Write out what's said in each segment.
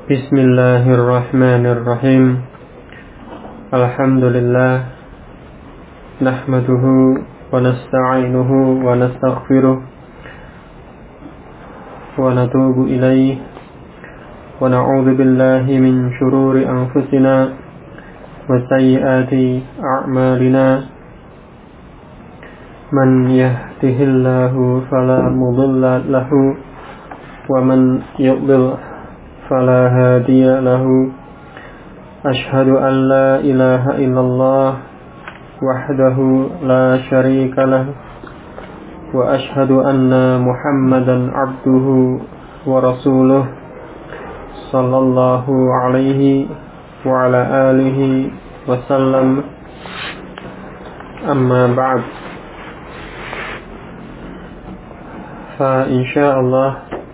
Bismillahirrahmanirrahim. Alhamdulillah. Nahmaduhu wa nasta'inuhu wa nastaghfiruh wa natubu ilayh wa na'udzu billahi min shururi anfusina wa sayyiati a'malina. Man yahdihillahu fala mudilla lahu wa man yudlil fala hadiya lahu. Ashhadu an la ilaha illallah wahdahu la syarika lahu wa ashhadu anna Muhammadan abduhu wa rasuluh sallallahu alaihi wa ala alihi wa sallam. Amma ba'd. Fa insyaallah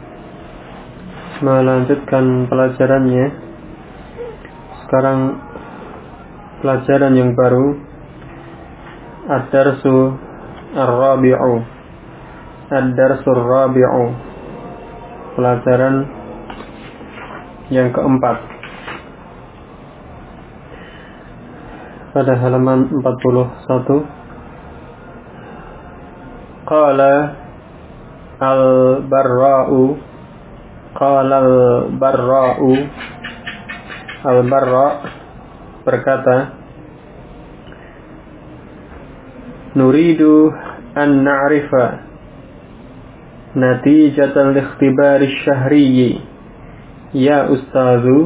melanjutkan pelajarannya. Sekarang pelajaran yang baru, Ad-Darsu Ar-Rabi'u. Ad-Darsu Ar-Rabi'u, pelajaran yang keempat, pada halaman 41. Qala al-Barra'u. Qala al-Barra'u. Al-Barra' berkata, Nuridu an na'rifa natijatan likhtibari syahriyi ya ustadzu.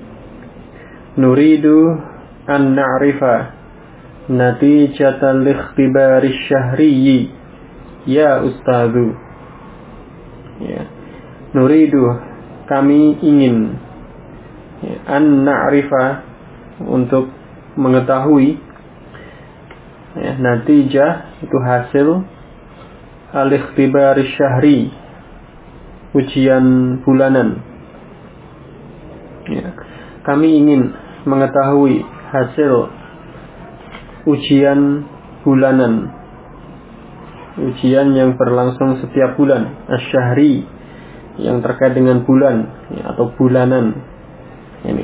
Nuridu an na'rifa natijatan likhtibari syahriyi ya ustadzu. Ya. Nuridu, kami ingin, an na'rifa, untuk mengetahui, ya, natijah itu hasil al-ikhtibar syahri, ujian bulanan. Ya, kami ingin mengetahui hasil ujian bulanan, ujian yang berlangsung setiap bulan, asy-syahri, yang terkait dengan bulan, ya, atau bulanan. Ini,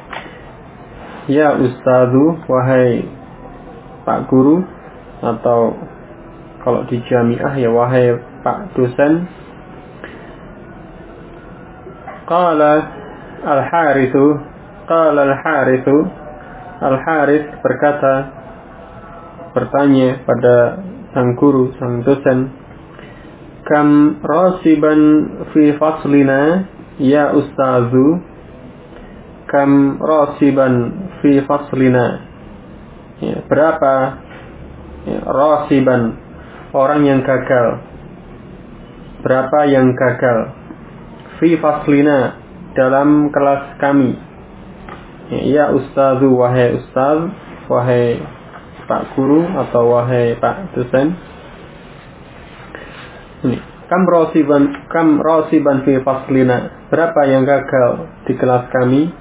ya ustadzu, wahai Pak Guru, atau kalau di jamiah ya wahai Pak dosen. Qala al-Haritsu. Qala al-Haritsu. Al-Harits berkata, bertanya pada sang guru, sang dosen, Kam rasiban fi faslina ya ustadzu. Kam rasiban fi faslina, ya, berapa, ya, rasiban, orang yang gagal. Berapa yang gagal? Fi faslina, dalam kelas kami. Ya ustadzu, wahai ustadz, wahai Pak Guru atau wahai Pak dosen. Ini, kam rasiban fi faslina, berapa yang gagal di kelas kami?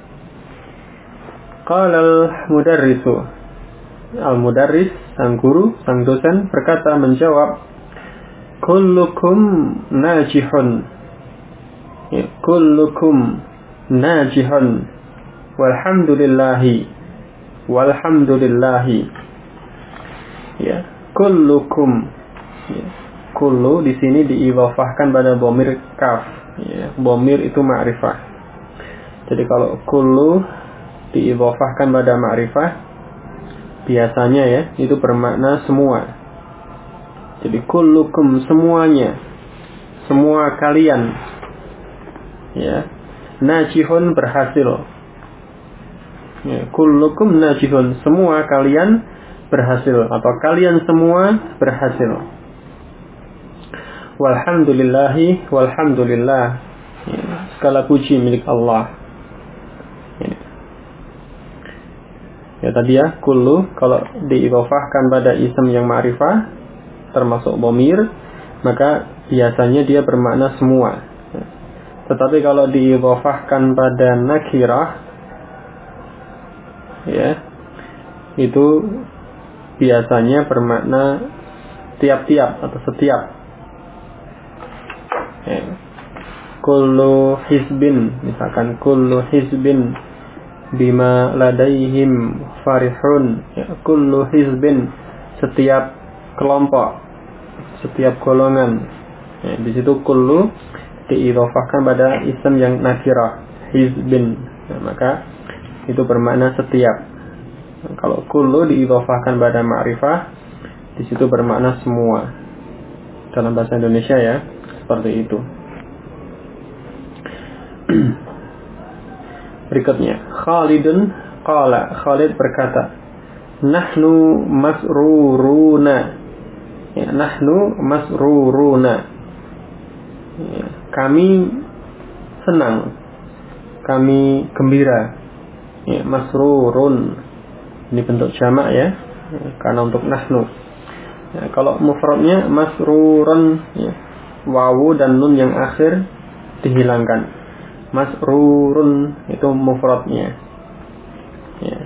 Qala al-mudarrisu. Al-mudarris, sang guru, sang dosen, berkata, menjawab, kullukum najihun. Ya, kullukum najihun. Walhamdulillahi. Walhamdulillahi. Ya, kullukum. Ya, kullu di sini diidhafahkan pada dhamir kaf. Ya, dhamir itu ma'rifah. Jadi kalau kullu diidhafahkan pada ma'rifah, biasanya ya itu bermakna semua. Jadi kullukum, semuanya, semua kalian, ya, najihun, berhasil. Ya, kullukum najihun, semua kalian berhasil, atau kalian semua berhasil. Walhamdulillahi, walhamdulillah, ya, segala puji milik Allah. Ya tadi ya, kullu kalau diidhafahkan pada ism yang ma'rifah termasuk dhamir, maka biasanya dia bermakna semua. Tetapi kalau diidhafahkan pada nakirah, ya, itu biasanya bermakna tiap-tiap atau setiap. Ya. kullu hizbin, misalkan kullu hizbin bima ladaihim farihun, ya, kullu hizbin, setiap kelompok, setiap golongan, ya, di situ kullu diidhofahkan pada isim yang nakirah, hizbin, ya, maka itu bermakna setiap. Kalau kullu diidhofahkan pada ma'rifah, di situ bermakna semua. Dalam bahasa Indonesia ya, seperti itu. Berikutnya, Khalidun qala, Khalid berkata, nahnu masruruna, ya, nahnu masruruna, ya, kami senang, kami gembira, ya, masrurun, ini bentuk jamak ya, karena untuk nahnu. Ya, kalau mufradnya masrurun, ya, wawu dan nun yang akhir dihilangkan. Masrurun itu mufradnya. Ya.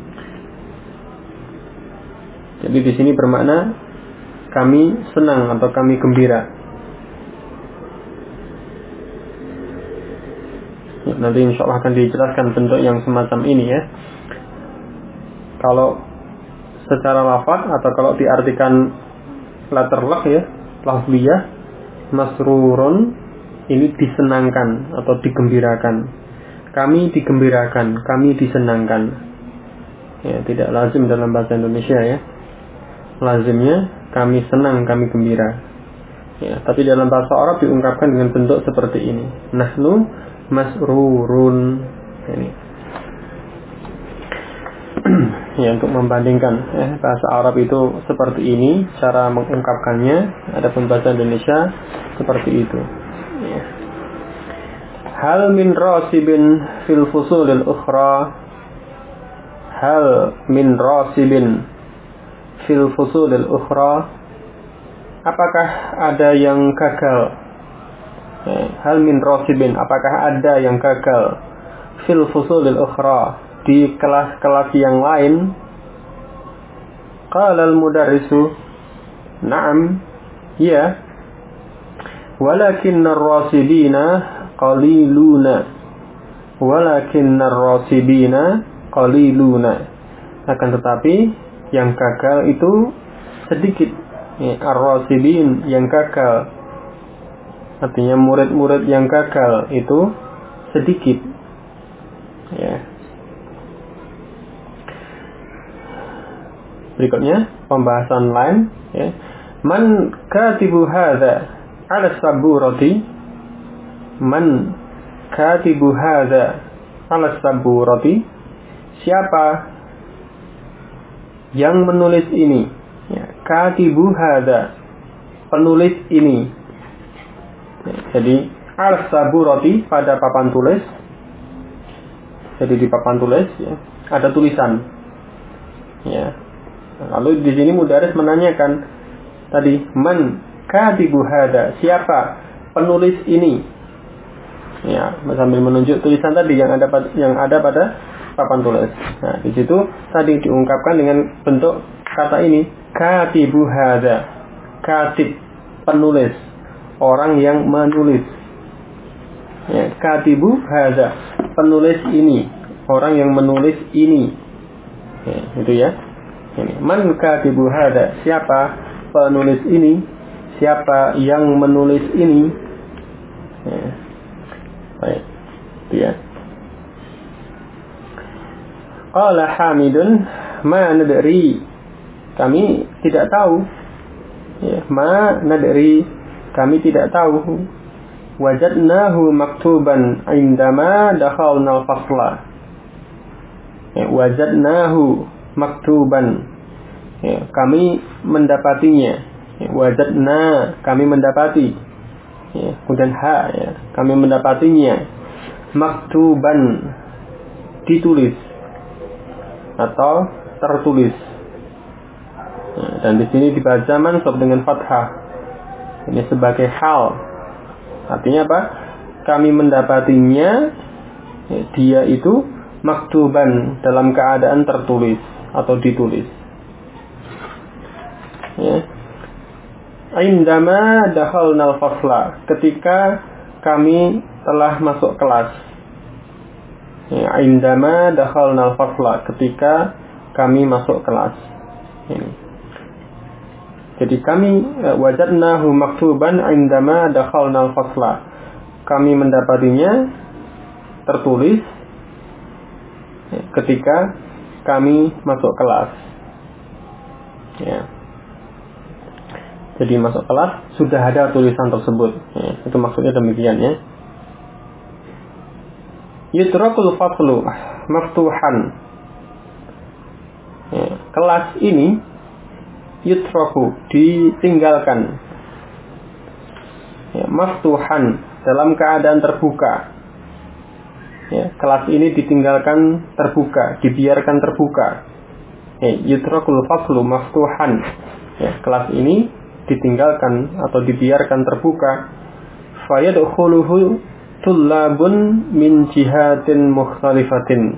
Jadi di sini bermakna kami senang atau kami gembira. Ya, nanti insya Allah akan dijelaskan bentuk yang semacam ini ya. Kalau secara lafaz atau kalau diartikan letterlock ya, lafziyah, masrurun ini disenangkan atau digembirakan. Kami digembirakan, kami disenangkan. Ya, tidak lazim dalam bahasa Indonesia ya. Lazimnya kami senang, kami gembira. Ya, tapi dalam bahasa Arab diungkapkan dengan bentuk seperti ini. Nahnu masrurun. Ini. Ya, untuk membandingkan bahasa Arab itu seperti ini cara mengungkapkannya, adapun bahasa Indonesia seperti itu ya. Hal min rasibin fil fusulil ukhra, hal min rasibin fil fusulil ukhra, apakah ada yang gagal, hal min rasibin, apakah ada yang gagal fil fusulil ukhra, di kelas-kelas yang lain. Qala al-mudarrisu, na'am, ya, walakinnar rasibina qaliluna, walakinnar rasibina qaliluna, akan tetapi yang gagal itu sedikit, ya, ar-rasibin yang gagal, artinya murid-murid yang gagal itu sedikit ya. Berikutnya pembahasan lain ya. Man katibu hadza ala saburati, man katibu hadza ala saburati, siapa yang menulis ini ya. Katibu hadza, penulis ini ya. Jadi ala saburati, pada papan tulis. Jadi di papan tulis ya, ada tulisan ya. Lalu di sini mudaris menanyakan tadi, man katibu hada, siapa penulis ini? Ya, sambil menunjuk tulisan tadi yang ada pada papan tulis. Nah, di situ tadi diungkapkan dengan bentuk kata ini, katibu hada, katib, penulis, orang yang menulis. Ya, katibu hada, penulis ini, orang yang menulis ini. Ya, itu ya. Ini, man katibu hada, siapa penulis ini, siapa yang menulis ini. Ya. Baik, itu ya. Qala Hamidun, ma nadri, kami tidak tahu. Ya, ma nadri, kami tidak tahu. Wajadnahu maktuban indama dakhalna al-fasla. Ya, wajadnahu maktuban, ya, kami mendapatinya. Ya, wajadna, kami mendapati. Ya, kemudian ha, ya, kami mendapatinya. Maktuban, ditulis atau tertulis. Ya, dan di sini dibaca mansub dengan fathah. Ini sebagai hal. Artinya apa? Kami mendapatinya, ya, dia itu maktuban, dalam keadaan tertulis atau ditulis. Ya. Indama dakhalna al-fasla, ketika kami telah masuk kelas. Ya, indama dakhalnal fasla, ketika kami masuk kelas. Ini. Jadi kami wajadnahu maktuban indama dakhalnal fasla. Kami mendapatinya tertulis ketika kami masuk kelas. Ya. Jadi masuk kelas sudah ada tulisan tersebut. Ya, itu maksudnya demikian ya. Yutrakul faslu maftuhan. Ya, kelas ini yutraku, ditinggalkan. Ya, maftuhan, dalam keadaan terbuka. Ya, kelas ini ditinggalkan terbuka, dibiarkan terbuka. Ya, yutrakul faslu maftuhan. Ya, kelas ini ditinggalkan atau dibiarkan terbuka. Fayadkhuluhu tullabun min jihatin mukhtalifatin.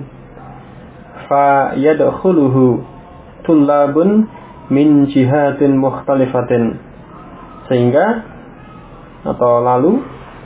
Fayadkhuluhu tullabun min jihatin mukhtalifatin. Sehingga atau lalu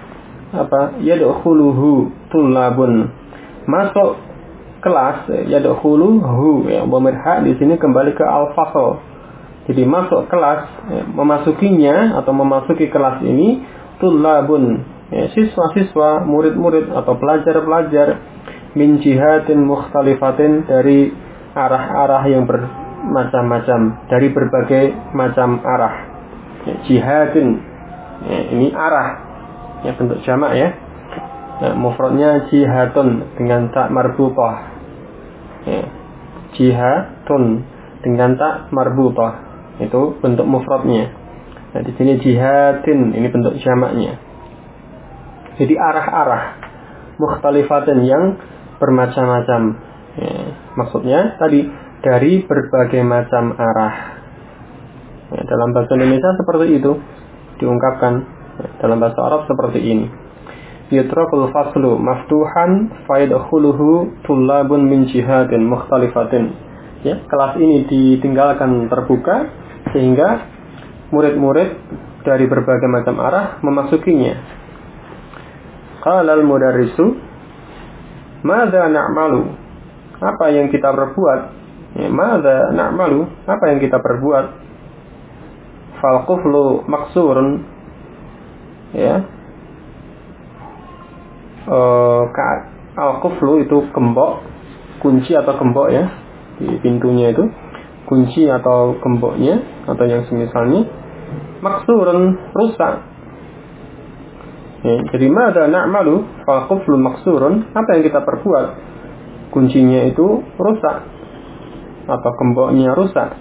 yadkhuluhu tullabun, masuk kelas. Yadkhuluhu, ya, dhamir ha di sini kembali ke al-fasl. Jadi masuk kelas, ya, memasukinya atau memasuki kelas ini tullabun, ya, siswa-siswa, murid-murid atau pelajar-pelajar, min jihatin mukhtalifatin, dari arah-arah yang bermacam-macam, dari berbagai macam arah. Ya, jihatin, ya, ini arah, ya, bentuk jamak ya. Nah, mufradnya jihatun dengan tak marbutah. Ya, jihatun dengan tak marbutah, itu bentuk mufradnya. Nah, di sini jihatin, ini bentuk jamaknya. Jadi arah-arah mukhtalifatin, yang bermacam-macam. Ya, maksudnya tadi dari berbagai macam arah. Ya, dalam bahasa Indonesia seperti itu diungkapkan. Ya, dalam bahasa Arab seperti ini. Yutrakul faslu maftuhan fayadkhuluhu tullabun min jihatin mukhtalifatin. Ya, kelas ini ditinggalkan terbuka sehingga murid-murid dari berbagai macam arah memasukinya. Qala al-mudarrisu, madza na'malu? Apa yang kita perbuat? Ya, madza na'malu? Apa yang kita perbuat? Fal quflu maksurun, ya. Al-quflu itu gembok, kunci atau gembok ya. Di pintunya itu kunci atau gemboknya atau yang semisalnya. Maksurun, rusak. Ya, jadi madza na'malu fal quflu maksurun, apa yang kita perbuat? Kuncinya itu rusak atau gemboknya rusak.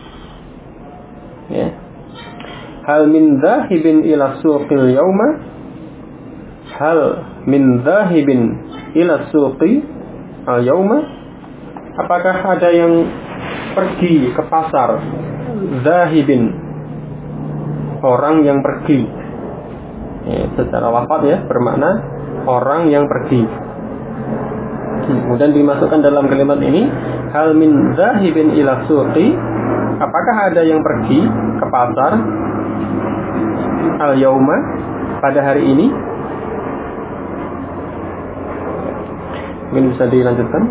Ya. Hal min dhahibin ila suqil yauma? Hal min dhahibin ila suqi al yauma? Apakah ada yang pergi ke pasar? Dhahibin, orang yang pergi. Ya, secara lafaz ya, bermakna orang yang pergi. Kemudian dimasukkan dalam kalimat ini, hal min dhahibin ila suqi, apakah ada yang pergi ke pasar al yauma, pada hari ini? Mungkin bisa dilanjutkan.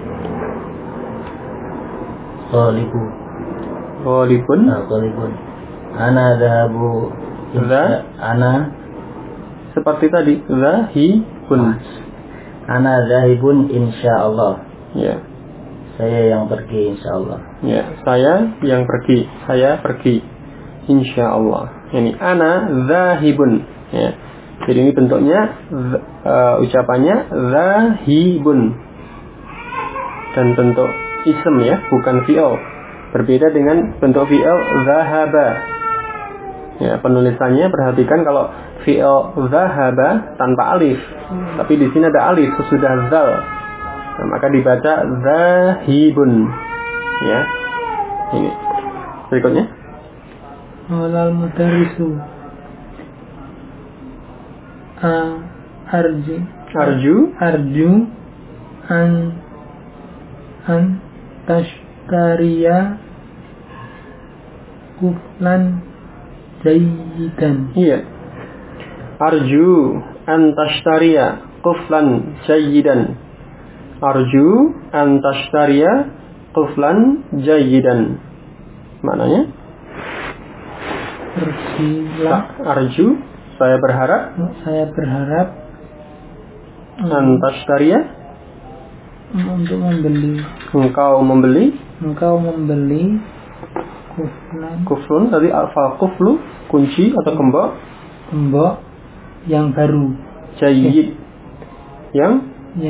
Ghalibun. Ana dhahabu. Ana seperti tadi, dhahibun. Ana dhahibun insyaallah. Ya. Saya yang pergi insyaallah. Ya, saya yang pergi. Saya pergi insyaallah. Ini ana dhahibun. Ya. Jadi ini bentuknya ucapannya dhahibun. Dan bentuk ism ya, bukan fi'il. Berbeda dengan bentuk fi'il dhahaba. Ya, penulisannya perhatikan kalau fi'il dhahaba tanpa alif. Tapi di sini ada alif sesudah zal. Nah, maka dibaca dhahibun. Ya. Ini. Berikutnya. Walal mudarrisu arju an tashtariya kuflan jayidan. Iya. Arju an tashtariya quflan jayyidan. Arju an tashtariya quflan jayyidan. Maknanya? Arju, saya berharap. Saya berharap. An tashtariya, untuk membeli. Engkau membeli. Engkau membeli. Kuflun tadi alfa kuflu, kunci atau gembok. Gembok yang baru. Jayyid, yang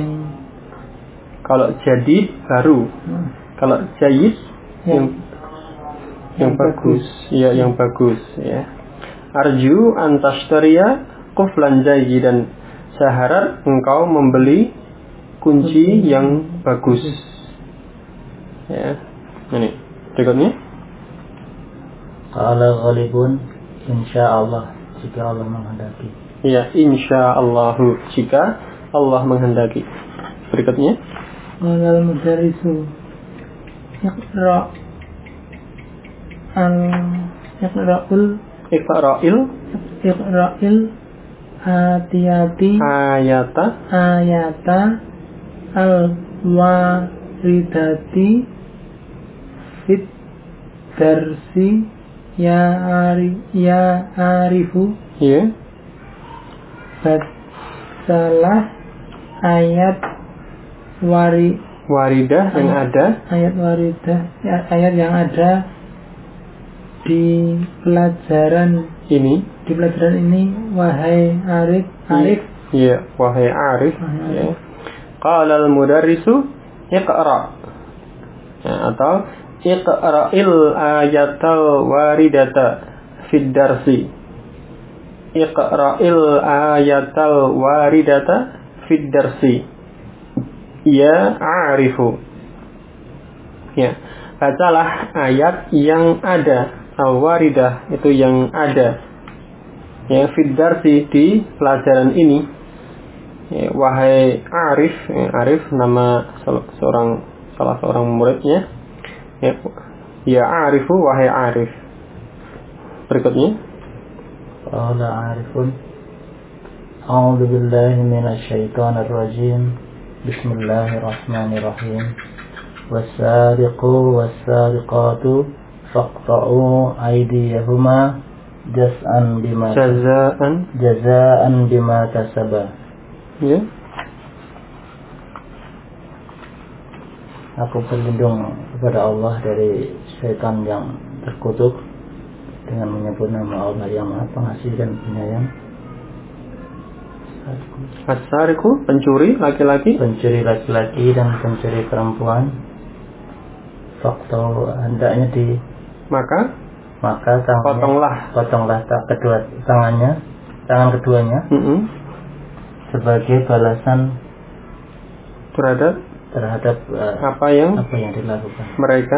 kalau jadid baru. Kalau jayyid yang bagus. Ya, yang bagus ya. Arju an tashtariya kuflan jayyidan. Saya harap engkau membeli kunci yang bagus. Ya. Ini berikutnya. Qala ghalibun insyaallah, jika Allah menghendaki. Ya, insyaallahu, jika Allah menghendaki. Berikutnya. Qala al-mudarrisu Iqra'il hati-hati ayata al-waridati fit darsi ya arifu. Ya. Bacalah ayat waridah yang ada. Ayat waridah, ayat yang ada di pelajaran ini. Di pelajaran ini, wahai Arif. Ya, wahai Arif. Ya. Qala al-mudarrisu iqra. Ya, atau iqra'il ayatal waridata fid darsi. Iqra'il ayatal waridata fid darsi. Ya arifu. Ya, bacalah ayat yang ada. Al-waridah itu yang ada. Ya, fid darsi di pelajaran ini. Ya, wahai Arif. Ya, Arif nama salah seorang muridnya. Ya Arifu, wahai Arif. Berikutnya. Qala Arifun a'udzu billahi minasy syaithanir rajim. Bismillahirrahmanirrahim. Was-sariqu was-sariqatu faqta'u aydiyahuma jazaan bima kasaba. Ya. Aku berlindung kepada Allah dari syaitan yang terkutuk dengan menyebut nama Allah yang Maha Pengasih dan Penyayang. As-sariqu, pencuri laki-laki. Pencuri laki-laki dan pencuri perempuan. Faktor hendaknya maka potonglah tangan keduanya sebagai balasan terhadap apa yang dilakukan mereka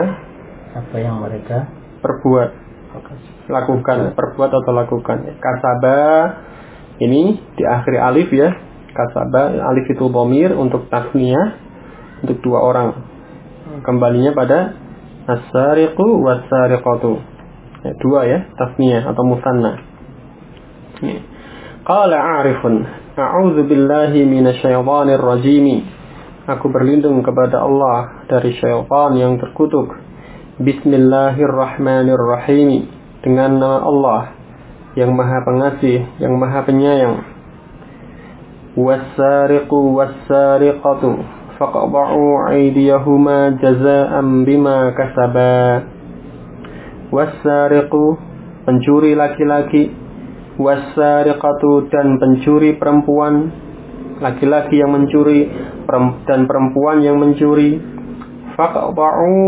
perbuat atau lakukan. Kasaba ini diakhiri alif ya. Kasaba, alif itu dhamir untuk tasniyah, untuk dua orang. Kembalinya pada as-sariqu was-sariqatu. Ya, dua ya, tasniyah atau musanna. Qala 'Arifun, a'udzu billahi minasyaitonir rajim. Aku berlindung kepada Allah dari syaitan yang terkutuk. Bismillahirrahmanirrahim. Dengan nama Allah yang Maha Pengasih, yang Maha Penyayang. Was-sariqu was-sariqatu faqta'u aydiyahuma jazaa'an bima kasaba. Was-sariqu, pencuri laki-laki, was-sariqatu, dan pencuri perempuan. Laki-laki yang mencuri dan perempuan yang mencuri. Faqta'u,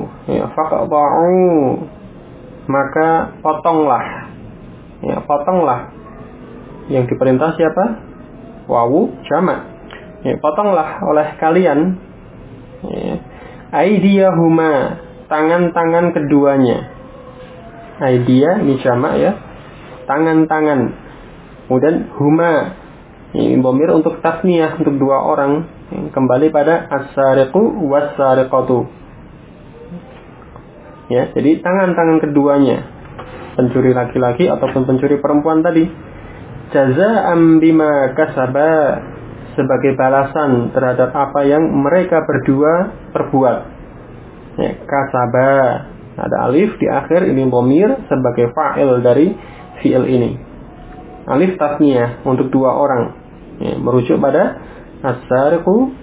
maka potonglah. Ya, potonglah. Yang diperintah siapa? Wawu jamak. Ya, potonglah oleh kalian. Ya. Aidiyahuma, tangan-tangan keduanya. Aidia ini jamak ya. Tangan-tangan. Kemudian huma, ini dhamir untuk tasniyah, untuk dua orang. Kembali pada as-sariqu was-sariqatu. Ya, jadi tangan-tangan keduanya, pencuri laki-laki ataupun pencuri perempuan tadi. Jazaa'an bima kasaba, sebagai balasan terhadap apa yang mereka berdua perbuat. Ya, kasaba, ada alif di akhir, ini dhamir sebagai fa'il dari fi'il ini. Alif tasniyah untuk dua orang, ya, merujuk pada as-sariqu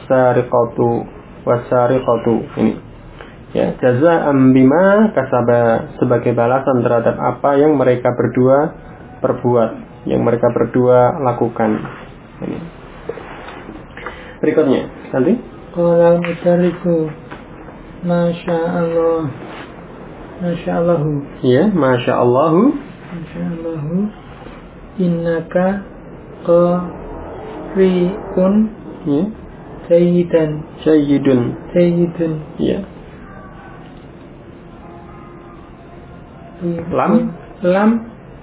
was-sariqatu ini. Ya, jazaa'an bima kasaba, sebagai balasan terhadap apa yang mereka berdua perbuat, yang mereka berdua lakukan. Ini. Berikutnya, nanti. Qala al-mudarrisu masyaallah. Masyaallahu. Ya, masyaallahu. Masyaallahu. Innaka qari'un. Ya. Sayyidun. Ya. Lam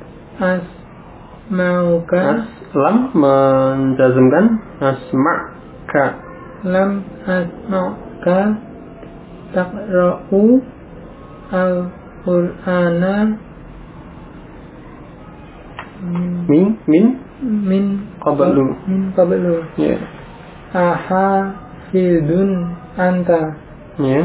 asma'uka. Lam menjazmkan asma'ka. Lam asma'uka taqra'u al-Qur'ana min qablu. Ya. Ahafidun anta. Ya.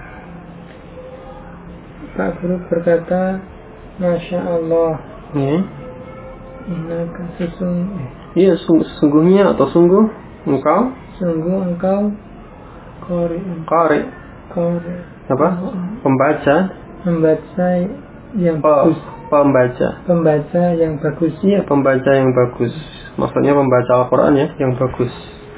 Pak Guru berkata, Masya Allah. Ya. Innaka sesungguhnya. Iya, sungguhnya atau sungguh engkau. Sungguh engkau Qari. Apa? Pembaca yang bagus. Pembaca yang bagus. Iya, pembaca yang bagus. Maksudnya pembaca Al-Quran ya, yang bagus.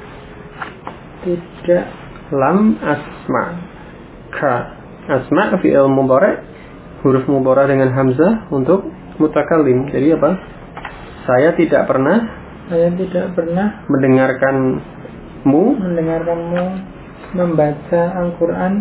Tidak. Lam asma. Ka. Asma fi'il mudhari', huruf mudhari' dengan hamzah untuk mutakallim. Jadi apa? Saya tidak pernah mendengarkanmu membaca Al-Quran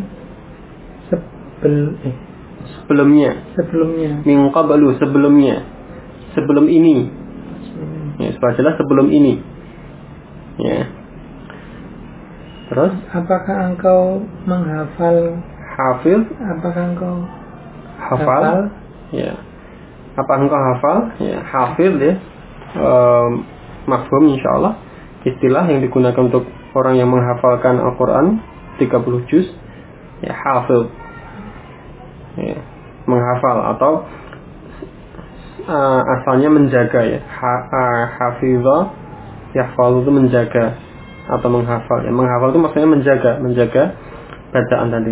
sebelumnya. Min qablu, sebelum ini. Ya, supaya jelas sebelum ini. Ya. Terus, apakah engkau menghafal? Hafil? Apakah engkau hafal? Ya. Apa engkau hafal? Ya, hafil ya. Mafhum insyaallah. Istilah yang digunakan untuk orang yang menghafalkan Al-Quran 30 juz. Ya, hafil. Ya, menghafal atau asalnya menjaga ya. Hafizah yahfal itu menjaga atau menghafal. Ya, menghafal itu maksudnya menjaga bacaan tadi.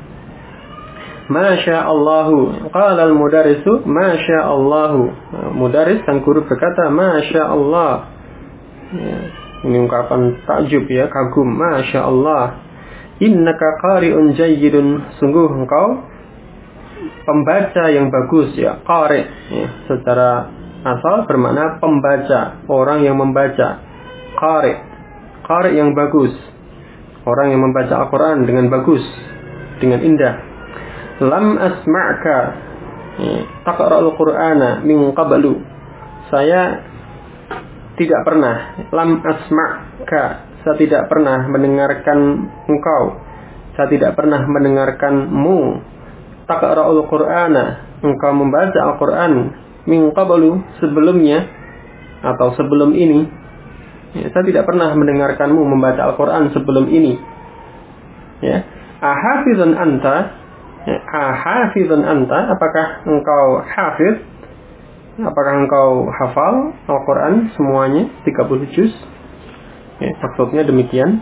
Masya Allahu. Qala al-mudarrisu Masya Allahu. Mudarris sang guru berkata Masya Allah. Ya, ini ungkapan takjub ya, kagum. Masya Allah. Innaka qari'un jayyidun. Sungguh engkau pembaca yang bagus ya. Qari ya, secara asal bermakna pembaca, orang yang membaca. Qari yang bagus, orang yang membaca Al-Quran dengan bagus, dengan indah. Lam asma'ka taqra'ul Qur'ana min qablu. Saya tidak pernah. Lam asma'ka, saya tidak pernah mendengarkan engkau. Saya tidak pernah mendengarkanmu. Taqra'ul Qur'ana, engkau membaca Al-Quran min qablu, sebelumnya atau sebelum ini. Ya, saya tidak pernah mendengarkanmu membaca Al-Quran sebelum ini. Ya. Ahafizun anta. Ahafizun anta, apakah engkau hafiz? Apakah engkau hafal Al-Quran semuanya 30 juz? Ya, maksudnya demikian.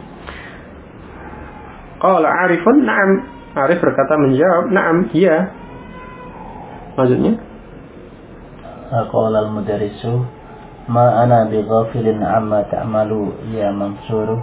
Qala Arifun na'am. Arif berkata menjawab na'am, iya. Maksudnya qala al-mudarrisu ma ana bighafilin amma ta'malu ya Mansur.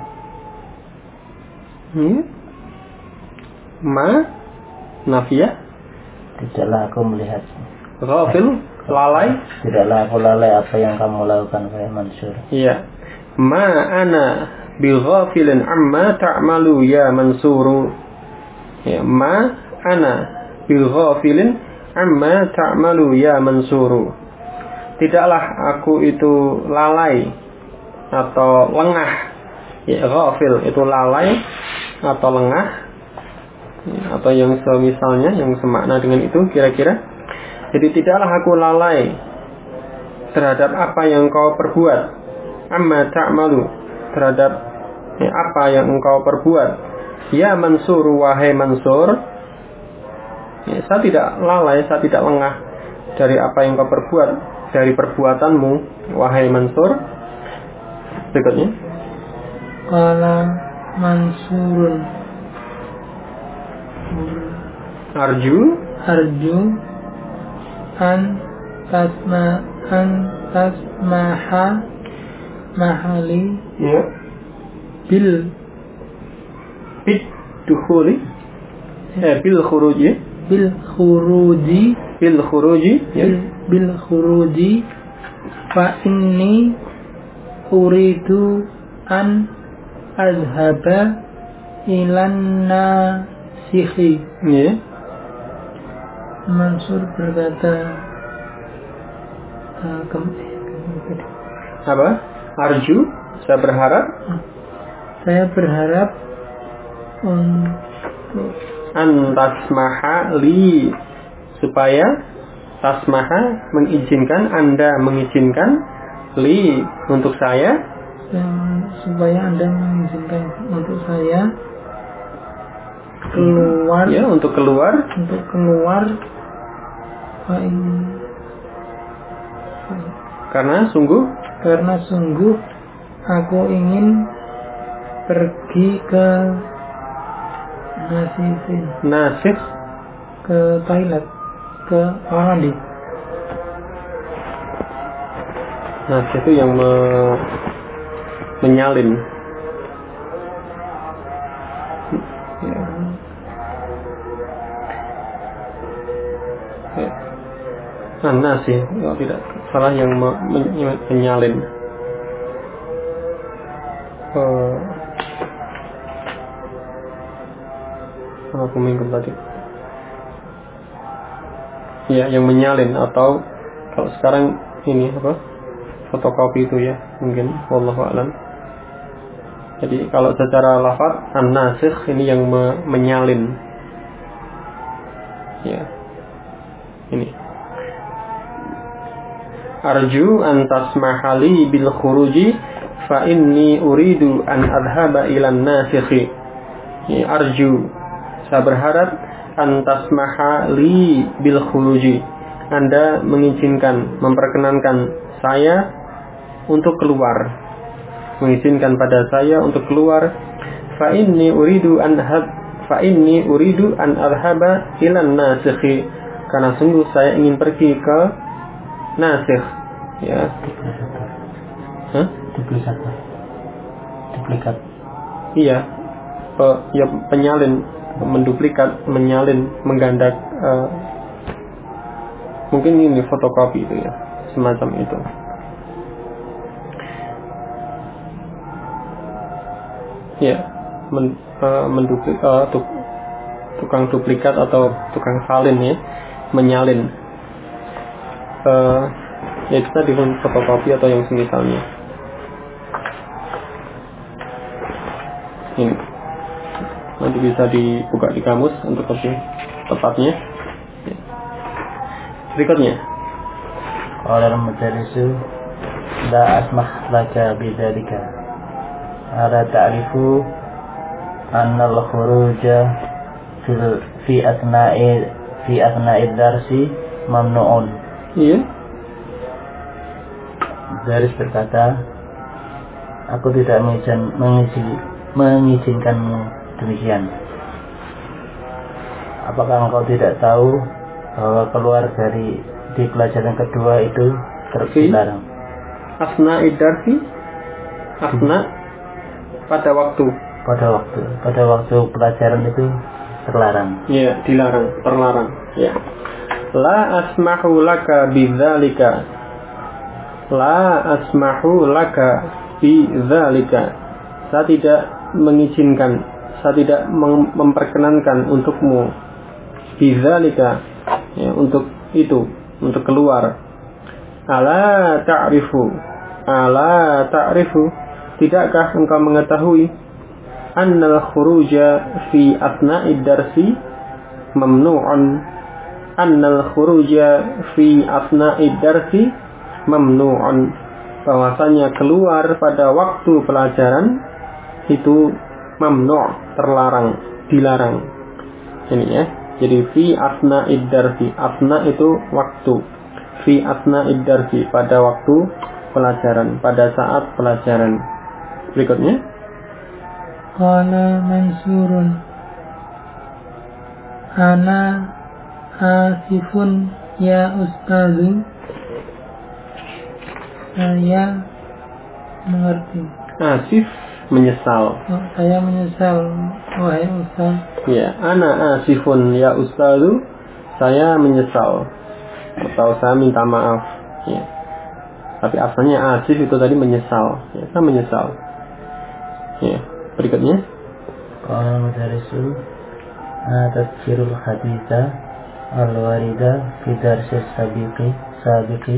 Ma nafiyah, tidaklah aku melihat. Ghafil, lalai. Tidaklah aku lalai apa yang kamu lakukan, wahai Mansur. Iya. Ma ana bighafilin amma ta'malu ya Mansur. Ya, ma ana bighafilin amma ta'malu ya Mansur. Tidaklah aku itu lalai atau lengah. Ya, ghafil itu lalai atau lengah. Atau yang semisalnya, yang semakna dengan itu kira-kira. Jadi tidaklah aku lalai terhadap apa yang kau perbuat. Amma ta'malu, terhadap apa yang engkau perbuat. Ya Mansur, wahai Mansur, saya tidak lalai, saya tidak lengah dari apa yang kau perbuat, dari perbuatanmu, wahai Mansur. Berikutnya. Qala Mansurun Arju an tasmaha mahali ya bil dukhuli bil khuruji ya bil khuruji fa inni uridu an azhaba ilan nasikhi. ya. Mansur berkata apa? Arju, saya berharap untuk antasmaha li, supaya tasmaha mengizinkan, Anda mengizinkan li untuk saya, supaya Anda mengizinkan untuk saya keluar, ya, untuk keluar karena sungguh aku ingin pergi ke Nasif, ke toilet, ke kamar mandi. Nasif itu yang menyalin. Nasih, oh, tidak salah, yang menyalin. Aku minggu tadi. Ya, yang menyalin, atau kalau sekarang ini apa? Fotokopi itu ya, mungkin wallahu a'lam. Jadi kalau secara lafaz an-nasikh ini yang menyalin. Ya. Ini. Arju an tasmahali bil khuruji fa inni uridu an adhaba ilan nasikhi. Arju, saya berharap an tasmahali bil khuruji, Anda mengizinkan, memperkenankan saya untuk keluar, mengizinkan pada saya untuk keluar. Fa inni uridu an adhaba ilan nasikhi, karena sungguh saya ingin pergi ke nasikh, ya. Duplikat. Iya. Ya, penyalin, menduplikat, menyalin, menggandak. Mungkin ini fotokopi itu ya, semacam itu. Ya, tukang duplikat atau tukang salin ya, menyalin. Ya itu tadi fotokopi atau yang semisalnya. Ini nanti bisa dibuka di kamus untuk lebih tepatnya. Ya. Berikutnya. Qala al-mudarrisu la asmah laka bidzalika. Ala ta'rifu anna al-khuruja fi asna'i darsi mamnu'un. Iya. Garis berkata, aku tidak mengizinkanmu demikian. Apakah engkau tidak tahu bahwa keluar di pelajaran kedua itu terlarang? Asna idarsi, asna pada waktu pelajaran itu terlarang. Iya, dilarang, terlarang. Ya. La asmahu laka bidzalika. Saya tidak mengizinkan, saya tidak memperkenankan untukmu. Bidzalika, ya, untuk itu, untuk keluar. Ala ta'rifu, tidakkah engkau mengetahui annal khuruja fi asna'id darsi mamnu'un. Annal khuruja fi asna'id darsi mamnu'un, bahwasanya keluar pada waktu pelajaran itu mamnu', terlarang, dilarang. Ini ya. Jadi fi asna'id darsi, asna itu waktu. Fi asna'id darsi, pada waktu pelajaran, pada saat pelajaran. Berikutnya. Qala Mansurun, ana asifun ya ustazu. Saya mengerti. Asif, menyesal. Saya menyesal, wahai ustaz. Ya, ana asifun ya ustazu. Saya menyesal atau saya minta maaf. Ya. Tapi asalnya asif itu tadi menyesal. Ya, saya menyesal. Ya. Berikutnya. Qala mudarisu tadhkirul haditha al-warida fi darsis sabiqi.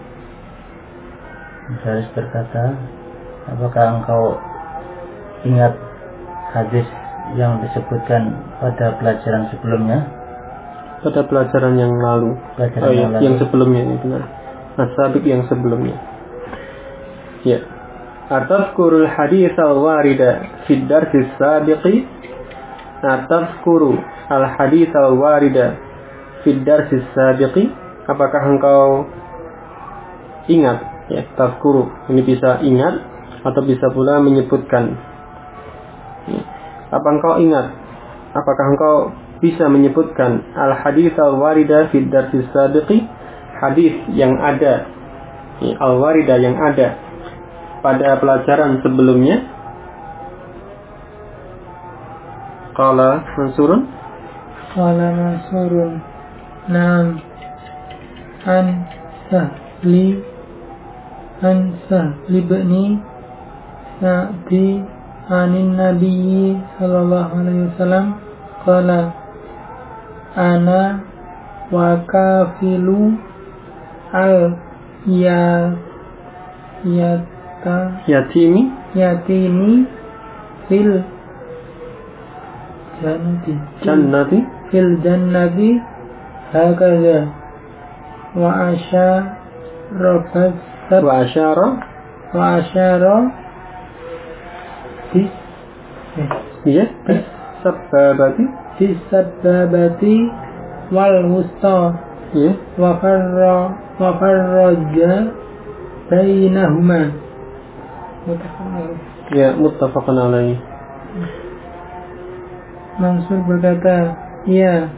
Mudaris berkata, apakah engkau ingat hadis yang disebutkan pada pelajaran sebelumnya? Pada pelajaran yang lalu. Yang sebelumnya ini benar. As-sabiq yang sebelumnya. Ya. Atadhkurul hadits al-warida fi darsis sabiqi. Atadhkuru al-hadits al-warida fi darsis sabiqi. Apakah engkau ingat? Ya, tadhkuru. Ini bisa ingat atau bisa pula menyebutkan. Ya. Apa engkau ingat? Apakah engkau bisa menyebutkan al-hadits al-warida fi darsis sabiqi? Hadis yang ada, ya, al-warida yang ada pada pelajaran sebelumnya. Qala Mansurun, Naam, an Sahli ibni Sa'di anin Nabi sallallahu alaihi wasallam qala ana wa kafilu yatimi fil jannati hakaza wa asyara sababati wal wusta wa farraja bainahuma. Muttafaqun alaih. Mansur berkata, ya,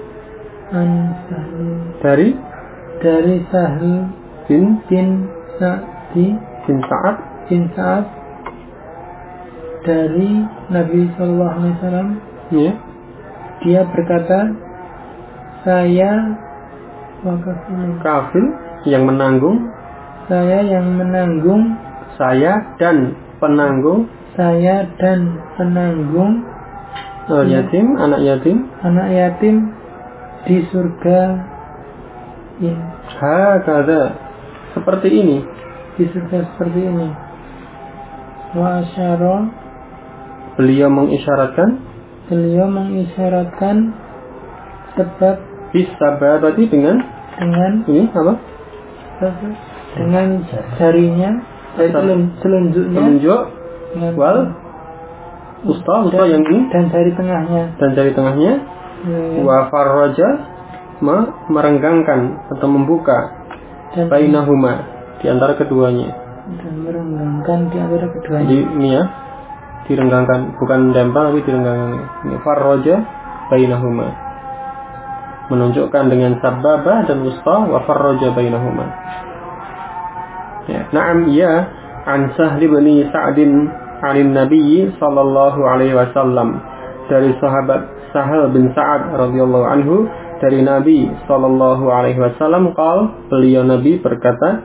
dari Sahl bin Sa'ad dari Nabi sallallahu alaihi wasallam. Ya. Dia berkata, saya kafil yang menanggung, saya dan penanggung anak yatim di surga ini. Hakadha, seperti ini, di surga seperti ini. Wa asyara, beliau mengisyaratkan sebab bisababati dengan ini apa? Dengan jarinya, telunjuk wal usta yang ini dan jari tengahnya wa farraja, merenggangkan atau membuka bainahuma, di antara keduanya. Jadi ini ya, direnggangkan, bukan dempel tapi direnggangkan. Ini farraja bainahuma, menunjukkan dengan sababa dan wusta, wa farraja bainahuma. Ya, na'am, ya, an Sahl bin Sa'din 'anil Nabi sallallahu alaihi wasallam, dari sahabat Sahl bin Sa'ad radhiyallahu anhu dari Nabi sallallahu alaihi wasallam, beliau Nabi berkata,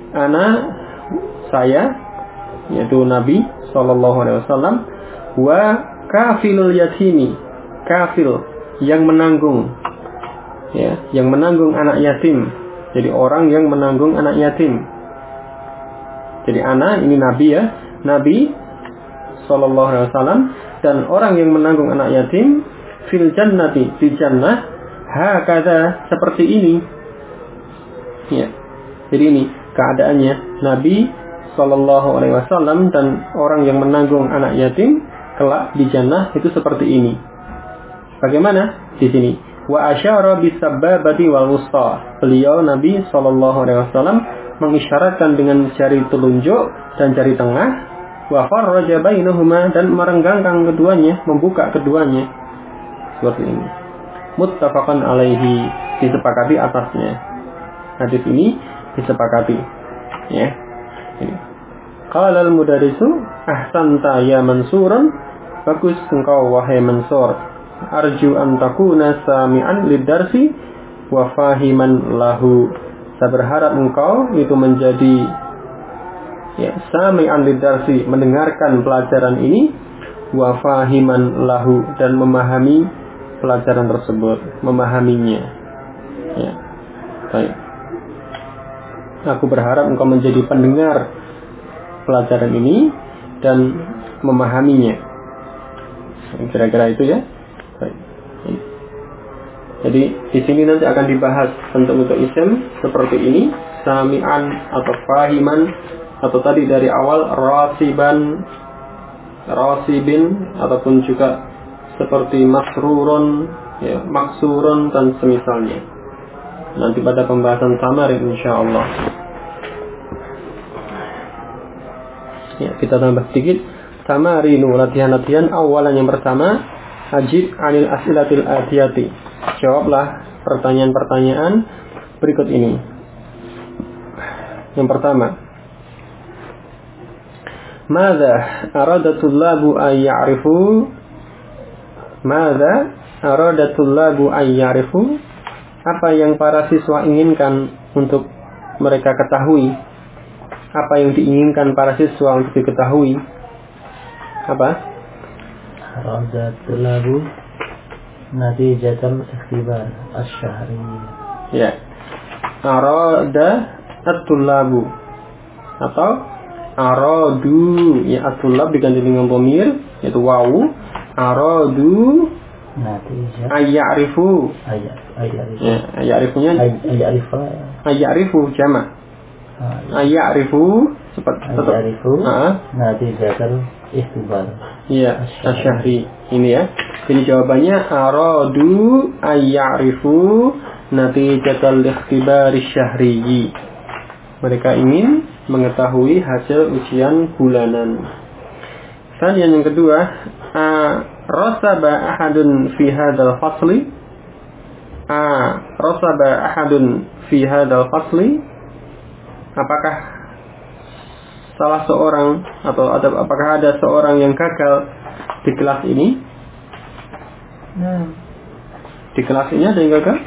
saya, yaitu Nabi sallallahu alaihi wasallam, wa kafilul yatimi, kafil yang menanggung, ya, yang menanggung anak yatim. Jadi orang yang menanggung anak yatim. Jadi anak ini Nabi, ya, Nabi sallallahu alaihi wasallam, dan orang yang menanggung anak yatim fil jannati, di jannah, hakadha, seperti ini. Ya. Jadi ini keadaannya Nabi Shallallahu Alaihi Wasallam dan orang yang menanggung anak yatim kelak di jannah itu seperti ini. Bagaimana di sini? Wa asyara bis-sabbabati wal wusta. Beliau Nabi Shallallahu Alaihi Wasallam mengisyaratkan dengan jari telunjuk dan jari tengah, wa farraja bainahuma, dan merenggangkan keduanya, membuka keduanya seperti ini. Muttafaqan alaihi, disepakati atasnya. Hadis ini disepakati, ya. Ini. Qala al-mudarrisu ahsanta ya Mansuran, bagus engkau wahai Mansur. Arju an takuna sami'an lid-darsi wa fahiman lahu. Saya berharap engkau itu menjadi sami'an lid-darsi, mendengarkan pelajaran ini, wa fahiman lahu, dan memahami pelajaran tersebut, memahaminya. Ya. Baik. Aku berharap engkau menjadi pendengar pelajaran ini dan memahaminya. Kira-kira itu ya. Baik. Jadi di sini nanti akan dibahas bentuk-bentuk isim seperti ini, sami'an atau fahiman, atau tadi dari awal rasiban, rasibin, ataupun juga seperti masrurun, ya, maksurun dan semisalnya. Nanti pada pembahasan tamarin insyaallah. Ya, kita tambah sedikit tamarinu, latihan-latihan. Awalan yang pertama, ajib anil as'ilatil atiyati. Jawablah pertanyaan-pertanyaan berikut ini. Yang pertama, madza aradatul labu ay ya'rifu? Madza aradatul labu ay ya'rifu? Apa yang para siswa inginkan untuk mereka ketahui? Apa yang diinginkan para siswa untuk diketahui? Apa? Aradatul labu natijatul ikhtibar asy-syahri. Ya. Arada at-tullabu atau aradu, ya, at-tullab diganti dengan dhamir yaitu wawu. Aradu natijah ayya'rifu. Ya, ayya'rifunya ayya'rifu jamak. Ayya'rifu seperti ayya'rifu natijatul ikhtibar. Ya, asy-syahri. Ini ya. Ini jawabannya aradu ayya'rifu natijatul ikhtibar asy-syahri. Mereka ingin mengetahui hasil ujian bulanan. Kemudian yang kedua, rasaba ahadun fi hadzal fasli. Rasaba ahadun fi hadzal fasli. Apakah salah seorang atau apakah ada seorang yang gagal di kelas ini? Di kelas ini ada yang gagal?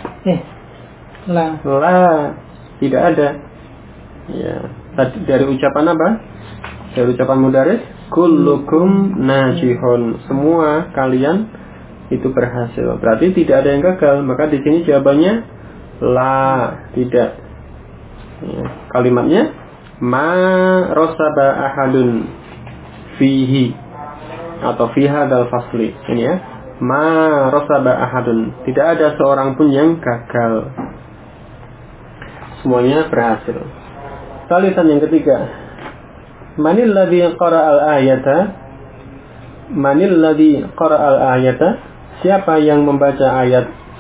La, tidak ada. Ya, tadi dari ucapan apa? Dari ucapan mudaris, kullukum najihun. Semua kalian itu berhasil. Berarti tidak ada yang gagal. Maka di sini jawabannya la, tidak. Ya, kalimatnya ma rasaba ahadun fihi atau fi hadzal fasli. Ini ya. Ma rasaba ahadun. Tidak ada seorang pun yang gagal. Semuanya berhasil. Salisan yang ketiga, manil ladzi qara'al ayata? Manil ladzi qara'al ayata? Siapa yang membaca ayat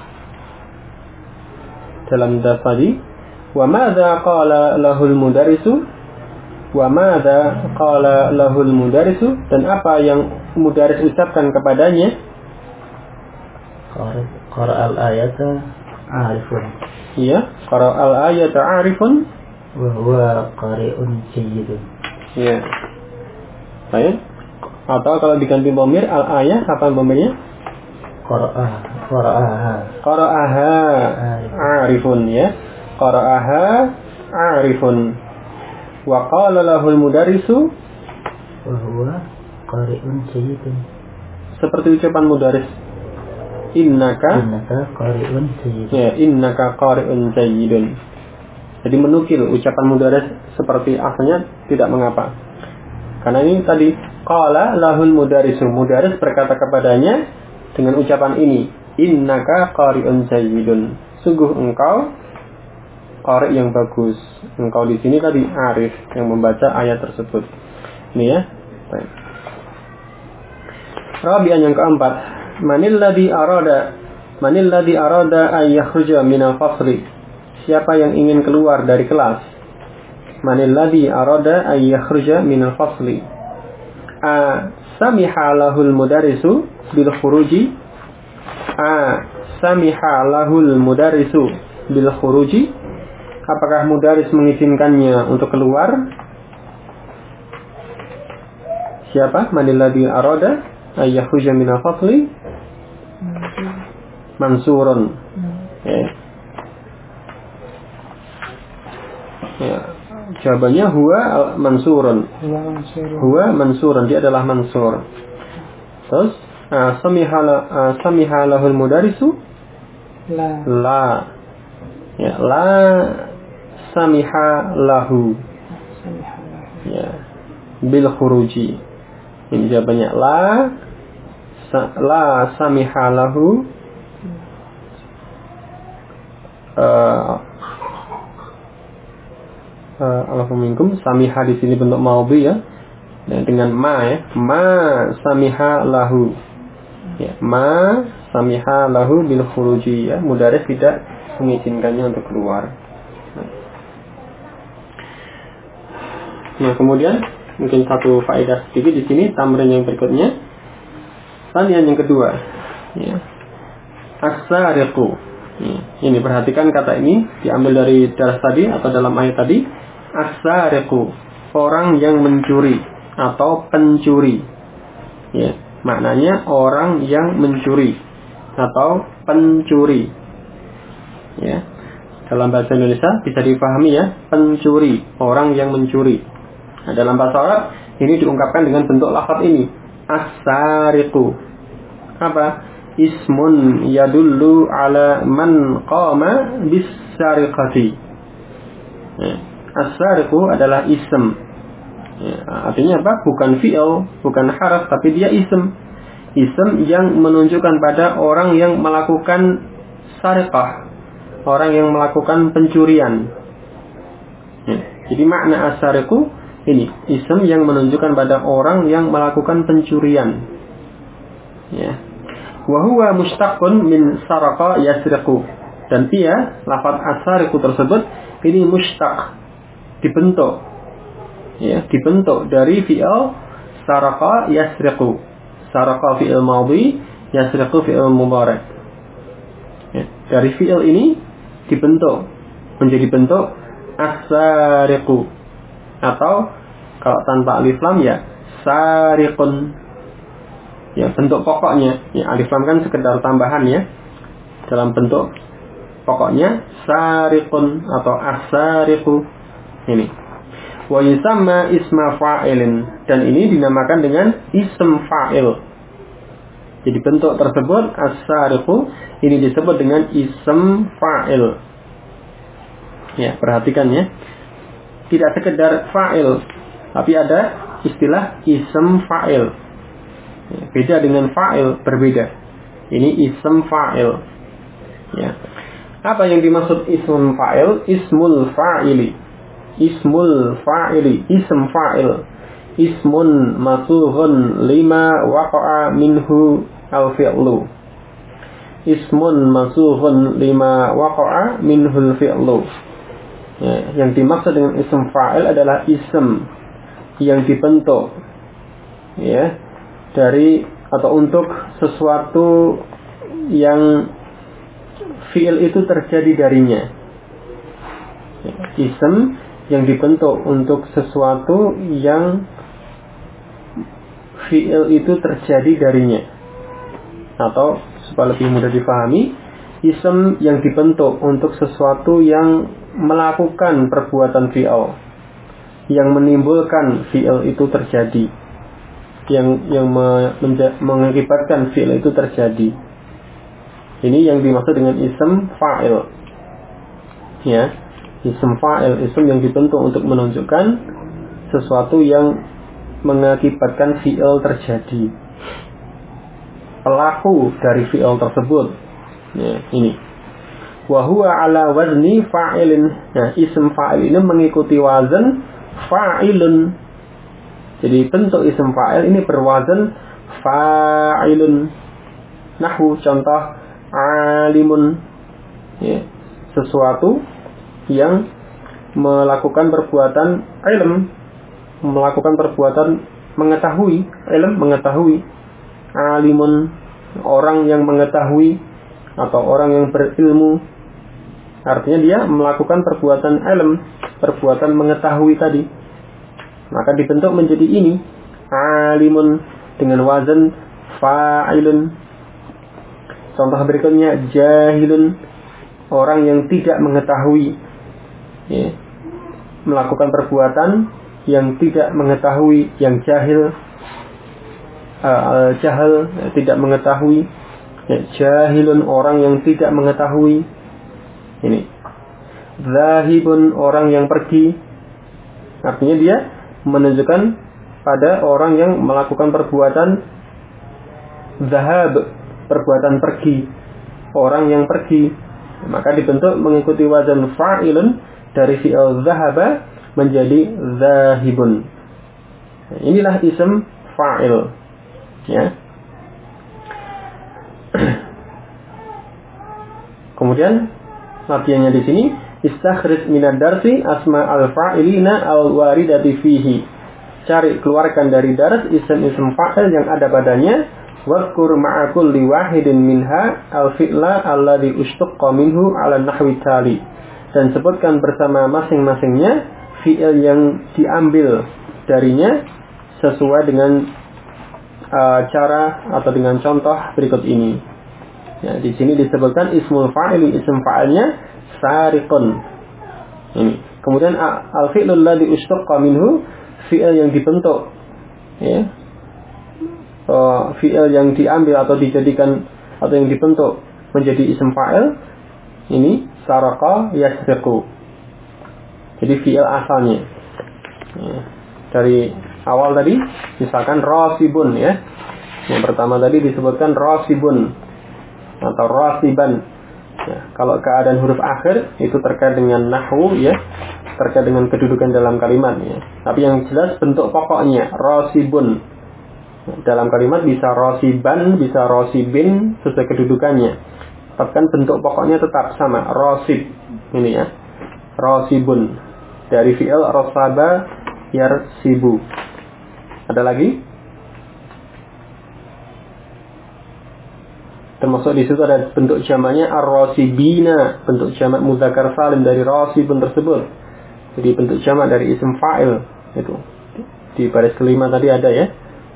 dalam tadi? Wa madza qala lahul mudarrisu? Wa madza qala lahul mudarrisu? Dan apa yang mudarris ucapkan kepadanya? Qara'al ayata arifun. Iya, qara'al ayata arifun wa huwa qari'un jayyidun. Iya. Baik. Atau kalau diganti dhamir al-ayah, apa dhamirnya? Qara'aha arifun, ya. Qara'aha arifun. Wa qala lahul mudarrisu wa huwa qari'un jayyidun. Seperti ucapan mudarris, innaka qari'un jayyidun. Ya, innaka qari'un jayyidun. Jadi menukil ucapan mudarris seperti asalnya tidak mengapa. Karena ini tadi qala lahul mudarrisu, mudarris berkata kepadanya dengan ucapan ini, innaka qari'un jayyidun. Sungguh engkau qari yang bagus. Engkau di sini tadi arif yang membaca ayat tersebut. Ini ya. Baik. Rabi'an yang keempat, manil ladzi arada ay yakhruja minal fasli. Siapa yang ingin keluar dari kelas? Manil ladzi arada ay yakhruja minal fasli. Samiha lahul mudarrisu bil khuruji. Samiha lahul mudarrisu bil khuruji. Apakah mudaris mengizinkannya untuk keluar? Siapa? Manil ladzi arada ay yakhruja minal fasli. Mansurun. Ya. Jawabannya huwa mansurun. Huwa mansurun, dia adalah mansur. Terus samiha lahul mudarisu? La. Ya, la samiha lahu. Ya. Bil khuruji. Ini jawabannya la samiha lahu. Alhamdulillah, samiha di sini bentuk maudhi ya. Dengan ma ya. Ma samiha lahu. Ya, ma samiha lahu bil khuruji ya. Mudaris tidak mengizinkannya untuk keluar. Nah, kemudian mungkin satu faedah sedikit di sini tamrin yang berikutnya. Tanian yang kedua ya. As-sariqu. Ini perhatikan kata ini diambil dari daras tadi atau dalam ayat tadi. As-sariqu, orang yang mencuri atau pencuri. Ya, maknanya orang yang mencuri atau pencuri. Ya. Dalam bahasa Indonesia bisa dipahami ya, pencuri, orang yang mencuri. Nah, dalam bahasa Arab ini diungkapkan dengan bentuk lafaz ini, as-sariqu. Apa? Ismun yadullu ala man qama bis-sariqati. Ya. As-sariqu adalah ism. Ya, artinya apa? Bukan fi'il, bukan haraf, tapi dia ism. Ism yang menunjukkan pada orang yang melakukan sariqah, orang yang melakukan pencurian. Ya, jadi makna as-sariqu ini ism yang menunjukkan pada orang yang melakukan pencurian. Ya. Wa huwa mushtaqun min saraqa yasriqu. Dan dia lafaz as-sariqu tersebut ini mushtaq, dibentuk. Ya, dibentuk dari fi'il saraqa yasriqu. Saraqa fi'il madhi, yasriqu fi'il mudhari'. Ya, dari fi'il ini dibentuk menjadi bentuk as-sariqu, atau kalau tanpa alif lam ya sariqun. Ya, bentuk pokoknya ya, alif lam kan sekedar tambahan ya. Dalam bentuk pokoknya sariqun atau as-sariqu ini. Wa yusamma isma fa'ilin, dan ini dinamakan dengan ism fa'il. Jadi bentuk tersebut as-sariqu ini disebut dengan ism fa'il. Ya, perhatikan ya. Tidak sekedar fa'il, tapi ada istilah ism fa'il. Ya, beda dengan fa'il, berbeda. Ini ism fa'il. Ya. Apa yang dimaksud ism fa'il? Ismul fa'ili. Ismul fa'ili, ism fa'il. Ismun masughun lima waqa'a minhu al-fi'lu. Ismun masughun lima waqa'a minhu al-fi'lu. Ya, yang dimaksud dengan ism fa'il adalah ism yang dibentuk ya dari atau untuk sesuatu yang fi'il itu terjadi darinya. Ya, ism yang dibentuk untuk sesuatu yang fi'il itu terjadi darinya. Atau supaya lebih mudah dipahami, ism yang dibentuk untuk sesuatu yang melakukan perbuatan fi'il, yang menimbulkan fi'il itu terjadi, yang mengakibatkan fi'il itu terjadi. Ini yang dimaksud dengan ism fa'il. Ya. Ism fa'il, ism yang dibentuk untuk menunjukkan sesuatu yang mengakibatkan fi'il terjadi, pelaku dari fi'il tersebut. Ya, ini. wa huwa ala wazni fa'ilin. Nah, ism fa'il ini mengikuti wazan fa'ilun. Jadi bentuk ism fa'il ini berwazan fa'ilun. Nahwu contoh alimun, ya, sesuatu yang melakukan perbuatan ilm, melakukan perbuatan mengetahui, ilm mengetahui. Alimun, orang yang mengetahui atau orang yang berilmu. Artinya dia melakukan perbuatan ilm, perbuatan mengetahui tadi. Maka dibentuk menjadi ini, alimun dengan wazan fa'ilun. Contoh berikutnya jahilun, orang yang tidak mengetahui, ya, melakukan perbuatan yang tidak mengetahui, yang jahil, jahil, tidak mengetahui, ya, jahilun, orang yang tidak mengetahui. Ini zahibun, orang yang pergi. Artinya dia menunjukkan pada orang yang melakukan perbuatan zahab, perbuatan pergi, orang yang pergi. Maka dibentuk mengikuti wazan fa'ilun dari fi'il zahaba menjadi zahibun. Inilah ism fa'il, ya. Kemudian latihannya di sini, istakhrij minad darsi asma al-fa'ilina al-waridati fihi. Cari, keluarkan dari dars ism-ism fa'il yang ada padanya. Wadhkur ma'a kulli wahidin minha al-fi'la alladhi ushtuqqa minhu 'ala nahwi tali. Dan sebutkan bersama masing-masingnya fi'il yang diambil darinya sesuai dengan cara atau dengan contoh berikut ini. Ya, di sini disebutkan ismul fa'ili, ism fa'ilnya sariqun. Ini. Kemudian al-fi'lul ladzi ushtuqqa minhu, fi'il yang dibentuk, ya. Fi'il yang diambil atau dijadikan atau yang dibentuk menjadi ism fa'il, ini saraqa yasriqu. Jadi fi'il asalnya, ya. Dari awal tadi misalkan rasibun, ya. Yang pertama tadi disebutkan rasibun atau rasiban. Ya, kalau keadaan huruf akhir itu terkait dengan nahwu, ya, terkait dengan kedudukan dalam kalimat, ya. Tapi yang jelas bentuk pokoknya rasibun. Dalam kalimat bisa rasiban, bisa rasibin sesuai kedudukannya. Tapi kan bentuk pokoknya tetap sama, rasib. Ini, ya, rasibun dari fi'il rasaba yarsibu. Ada lagi? Termasuk di situ ada bentuk jamaknya ar-rasibina, bentuk jamak mudzakkar salim dari rasibun tersebut. Jadi bentuk jamak dari isim fa'il itu. Di baris kelima tadi ada, ya.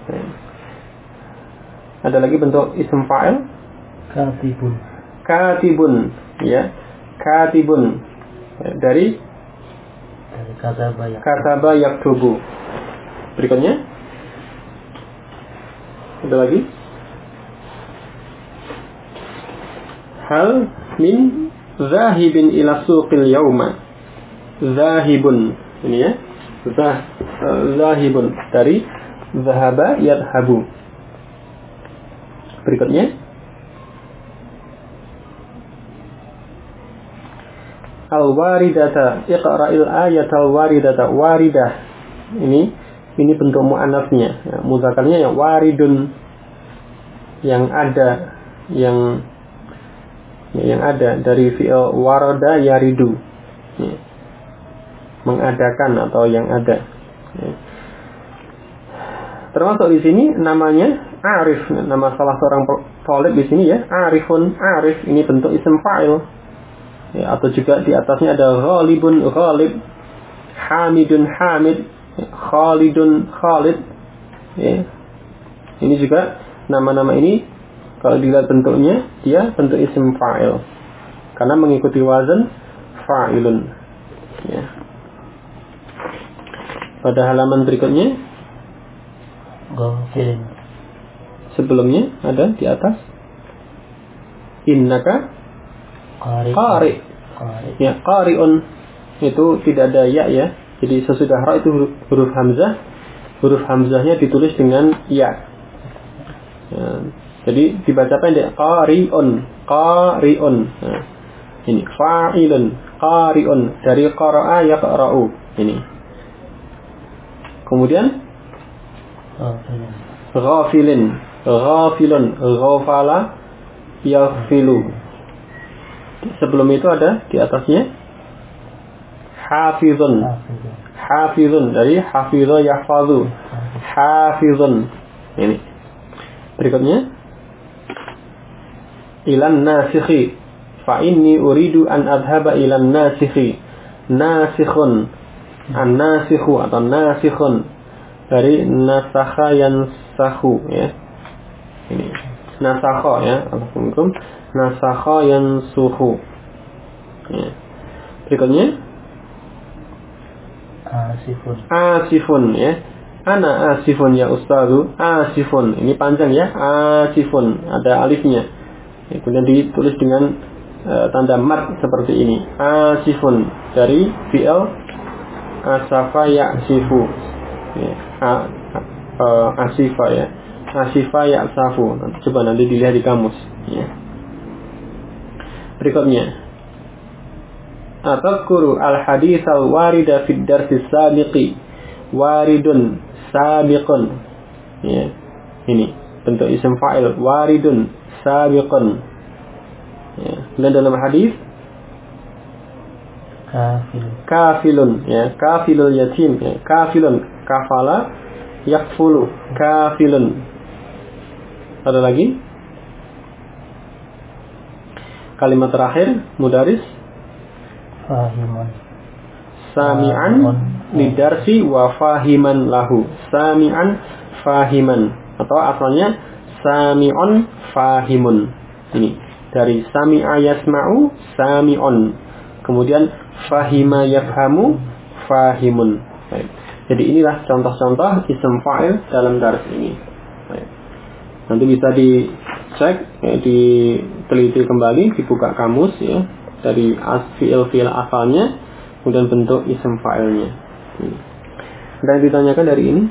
Ada lagi bentuk isim fa'il? Katibun. Katibun, ya. Katibun dari kataba yaktubu. Berikutnya ada lagi? Hal min zahibin ila suqil yauma. Zahibun, ini, ya. Zahibun dari zahaba yadhabu. Berikutnya al-waridata, iqra'il ayat al-waridata. Waridah ini bentuk muannasnya, ya, mudzakarnya ya waridun, yang ada, yang ada dari fi'il warada yaridu, ya, mengadakan atau yang ada, ya. Termasuk di sini namanya Arif, nama salah seorang thalib di sini, ya, Arifun, Arif, ini bentuk isim fa'il, ya, atau juga di atasnya ada ghalibun, ghalib, Hamidun, Hamid, Khalidun, Khalid, ya. Ini juga nama-nama ini kalau dilihat bentuknya dia bentuk isim fa'il karena mengikuti wazan fa'ilun, ya. Pada halaman berikutnya Ghafilin. Sebelumnya ada di atas innaka qari. Ya, qari'un itu tidak ada ya, ya. Jadi sesudah ra itu huruf hamzah. Huruf hamzahnya ditulis dengan ya. Ya, jadi dibaca pendek qari'un, qari'un. Nah, Ini fa'ilun, qari'un, dari qara'a yaqra'u. Ini. Kemudian ghafilin, ghafilun, ghafala yaghfilu. Sebelum itu ada di atasnya hafizun, hafizun, dari hafidha yahfazu, hafizun. Ini. Berikutnya ilan nasikhi, fa inni uridu an adhaba ilan nasikhi. Nasikhun, an-nasikhu atau nasikhun, dari nasakha yansakhu, ya. Ini nasakha, ya. Alhamdulillah. Nasakha yansukhu. Ya. Berikutnya asifun. Asifun, ya. Ana asifun ya ustazu. Asifun. Ini panjang, ya. Asifun. Ada alifnya. Ya, kemudian ditulis dengan tanda mat seperti ini. Asifun, dari fi'il asafa ya'sifu. Ya. Asifa, ya. Asifa ya'safu. Coba nanti dilihat di kamus, ya. Berikutnya, atadhkuru al-hadits al-warida fid darsi sabiqi. Waridun sabiqun. Ya. Ini bentuk isim fa'il, waridun sabiqun. Ya. Dan dalam hadis kafilun, ya, kafilul yatim, ya, kafilun, kafala yakfulu, kafilun. Ada lagi kalimat terakhir mudaris fahiman, sami'an lidarsi wa fahiman lahu. Sami'an fahiman, atau asalnya sami'un fahimun. Ini dari sami'a yasma'u, sami'un, kemudian fahima yafhamu, fahimun. Baik. Jadi inilah contoh-contoh isim fa'il dalam dars ini. Baik. Nanti bisa dicek, ya, diteliti kembali, dibuka kamus, ya, dari fi'il asalnya, kemudian bentuk isim fa'ilnya. Ada yang ditanyakan dari ini?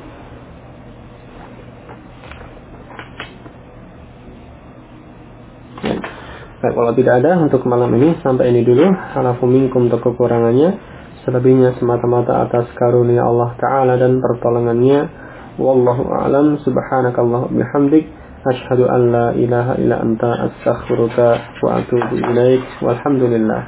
Ya. Baik, kalau tidak ada untuk malam ini sampai ini dulu. Halafu minkum, untuk kekurangannya, selebihnya semata-mata atas karunia Allah Ta'ala dan pertolongannya. Wallahu a'lam. Subhanakallah bihamdik, asyhadu an la ilaha illa anta, astaghfiruka wa atubu ilaik. Walhamdulillah.